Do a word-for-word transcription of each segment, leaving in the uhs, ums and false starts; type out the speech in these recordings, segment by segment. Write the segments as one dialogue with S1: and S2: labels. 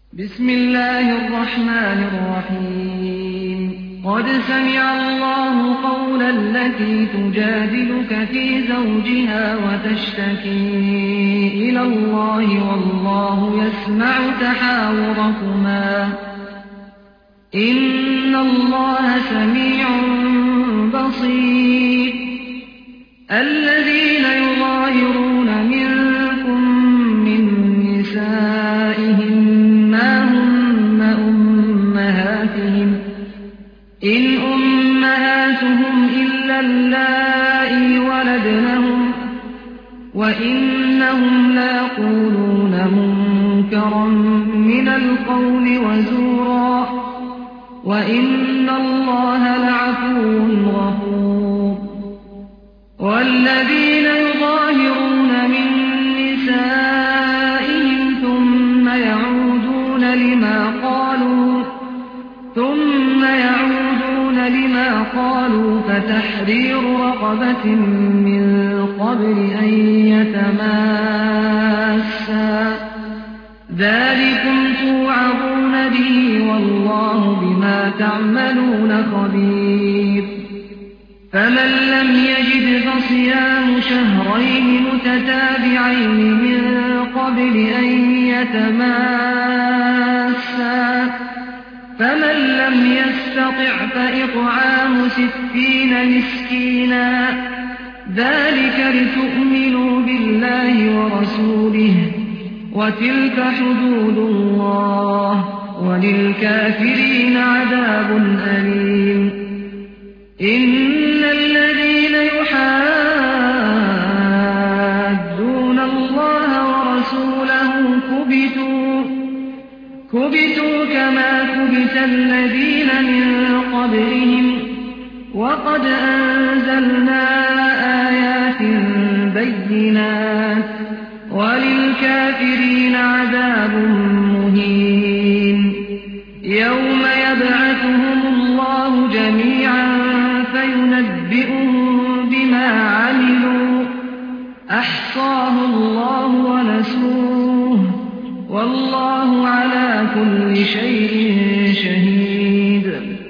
S1: بسم الله الرحمن الرحيم قد سمع الله قول التي تجادلك في زوجها وتشتكي إلى الله والله يسمع تحاوركما إن الله سميع بصير الذين يظاهرون منكم من نسائهم ما هن أمهاتهم إن أمهاتهم إلا اللائي ولدنهم وإنهم ليقولون منكرا من القول وزورا وإن الله لعفو غفور والذين يظاهرون من نسائهم ثم يعودون لما قالوا ثم يعودون لما قالوا فتحرير رقبة من قبل أن يتماسا ذلكم توعظون به والله بما تعملون خبير فمن لم يجد فصيام شهرين متتابعين من قبل أن يتماسا فمن لم يستطع فإطعام ستين مسكينا ذلك لتؤمنوا بالله ورسوله وتلك حدود الله وللكافرين عذاب أليم إن الذين يحادون الله ورسوله كبتوا كبتوا كما كبت الذين من قبلهم وقد أنزلنا آيات بينات وللكافرين عذاب مهين يوم يبعثهم الله جميعا فينبئهم بما عملوا أحصاه الله ونسوه والله على كل شيء شهيد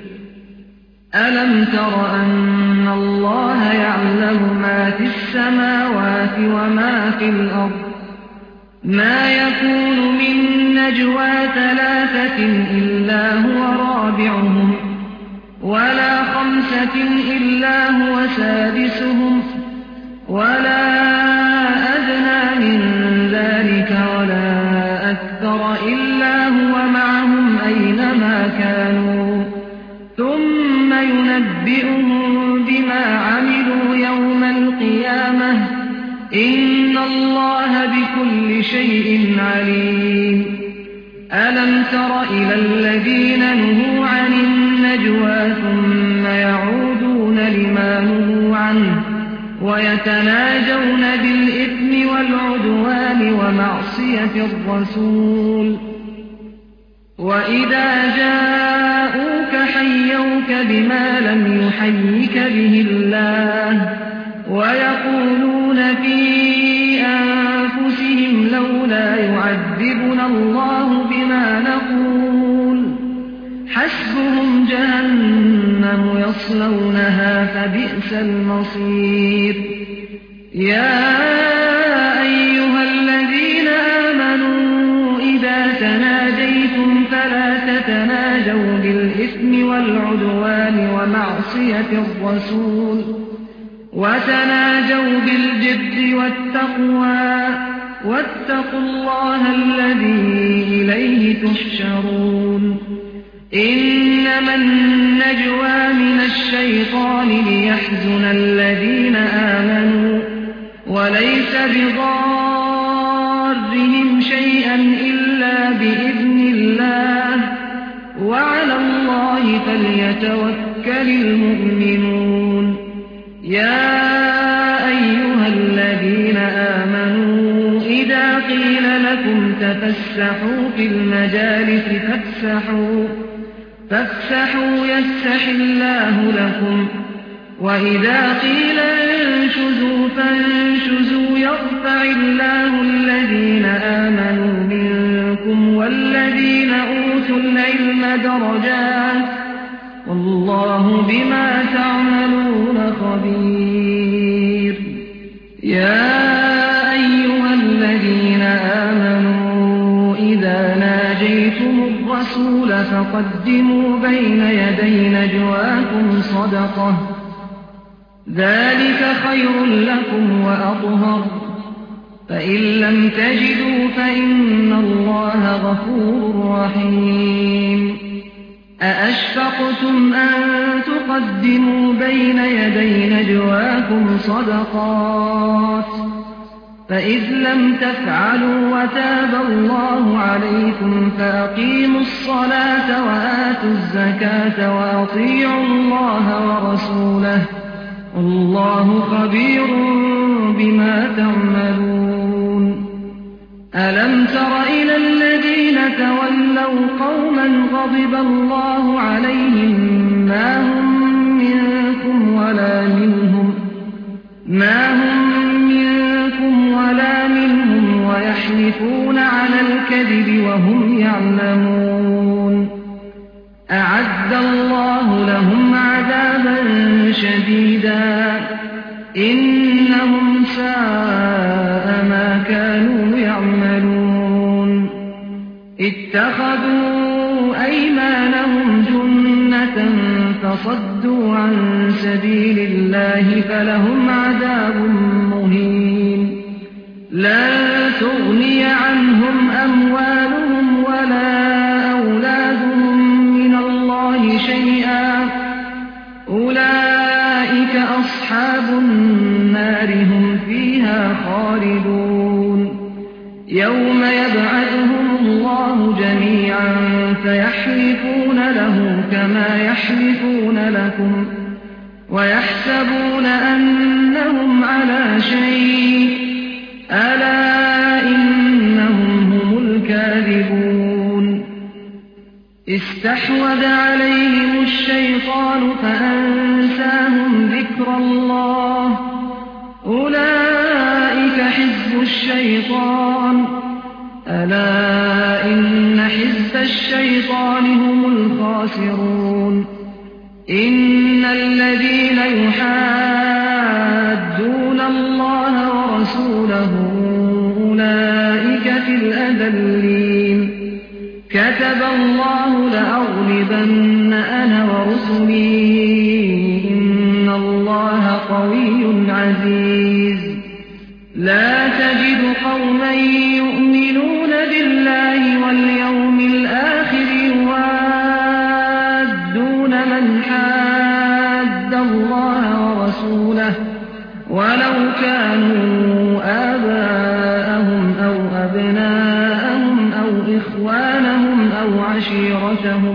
S1: ألم تر أن الله يعلم ما في السماوات وما في الأرض ما يكون من نجوى ثلاثة إلا هو رابعهم ولا خمسة إلا هو سادسهم ولا أدنى من ذلك ولا أكثر إلا هو معهم أينما كانوا ثم ينبئهم بما عملوا يوم القيامة إن الله بكل شيء عليم ألم تر إلى الذين نهوا عن النجوى ثم يعودون لما نهوا عنه ويتناجون بالإثم والعدوان ومعصية الرسول وإذا جاءوك حيوك بما لم يحيك به الله ويقولون في أنفسهم لولا يعذبنا الله بما نقول حسبهم جهنم يصلونها فبئس المصير يا أيها الذين آمنوا إذا تناجيتم فلا تتناجوا بالإثم والعدوان ومعصية الرسول وتناجوا بالبر والتقوى واتقوا الله الذي إليه تحشرون إنما النجوى من الشيطان ليحزن الذين آمنوا وليس بضارهم شيئا إلا بإذن الله وعلى الله فليتوكل المؤمنون يا أيها الذين آمنوا إذا قيل لكم تفسحوا في المجالس فافسحوا فافسحوا يفسح الله لكم وإذا قيل انشزوا فانشزوا يرفع الله الذين آمنوا منكم والذين أوتوا العلم درجات والله بما تعملون خبير. يا أيها الذين آمنوا إذا ناجيتم الرسول فقدموا بين يدي نجواكم صدقة ذلك خير لكم وأطهر فإن لم تجدوا فإن الله غفور رحيم. أأشفقتم أن تقدموا بين يدي نجواكم صدقات فإذ لم تفعلوا وتاب الله عليكم فأقيموا الصلاة وآتوا الزكاة وأطيعوا الله ورسوله والله خبير بما تعملون. ألم تر إلى الذين تولوا قوما غضب الله عليهم ما هم منكم ولا منهم ما هم منكم ولا منهم ويحلفون على الكذب وهم يعلمون. أعد الله لهم عذابا شديدا إنهم ساء ما كانوا يعملون. اتخذوا أيمانهم جنة فصدوا عن سبيل الله فلهم عذاب مهين. لا تغني عنهم أموالهم ولا أولادهم من الله شيئا أولئك أصحاب النار هم فيها خالدون. يوم يبعثهم الله جميعا فيحلفون له كما يحلفون لكم ويحسبون أنهم على شيء ألا إنهم هم الكاذبون. استحوذ عليهم الشيطان فأنساهم ذكر الله أولئك حزب الشيطان ألا إن حزب الشيطان هم الخاسرون. إن الذين يحادون الله ورسوله أولئك في الأذلين. كتب الله لأغلبن أنا ورسلي إن الله قوي عزيز. لا تجد قوما يؤمنون بالله واليوم الآخر يوادون من حاد الله ورسوله ولو كانوا آباءهم أو أبناءهم أو إخوانهم أو عشيرتهم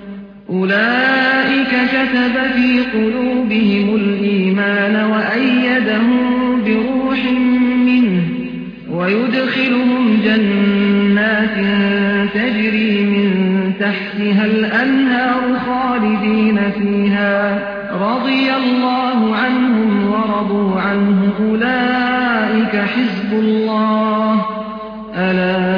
S1: أولئك كتب في قلوبهم الإيمان وأيدهم بروح منه ويدخلهم جنات تجري من تحتها الأنهار خالدين فيها رضي الله عنهم ورضوا عنه أولئك حزب الله ألا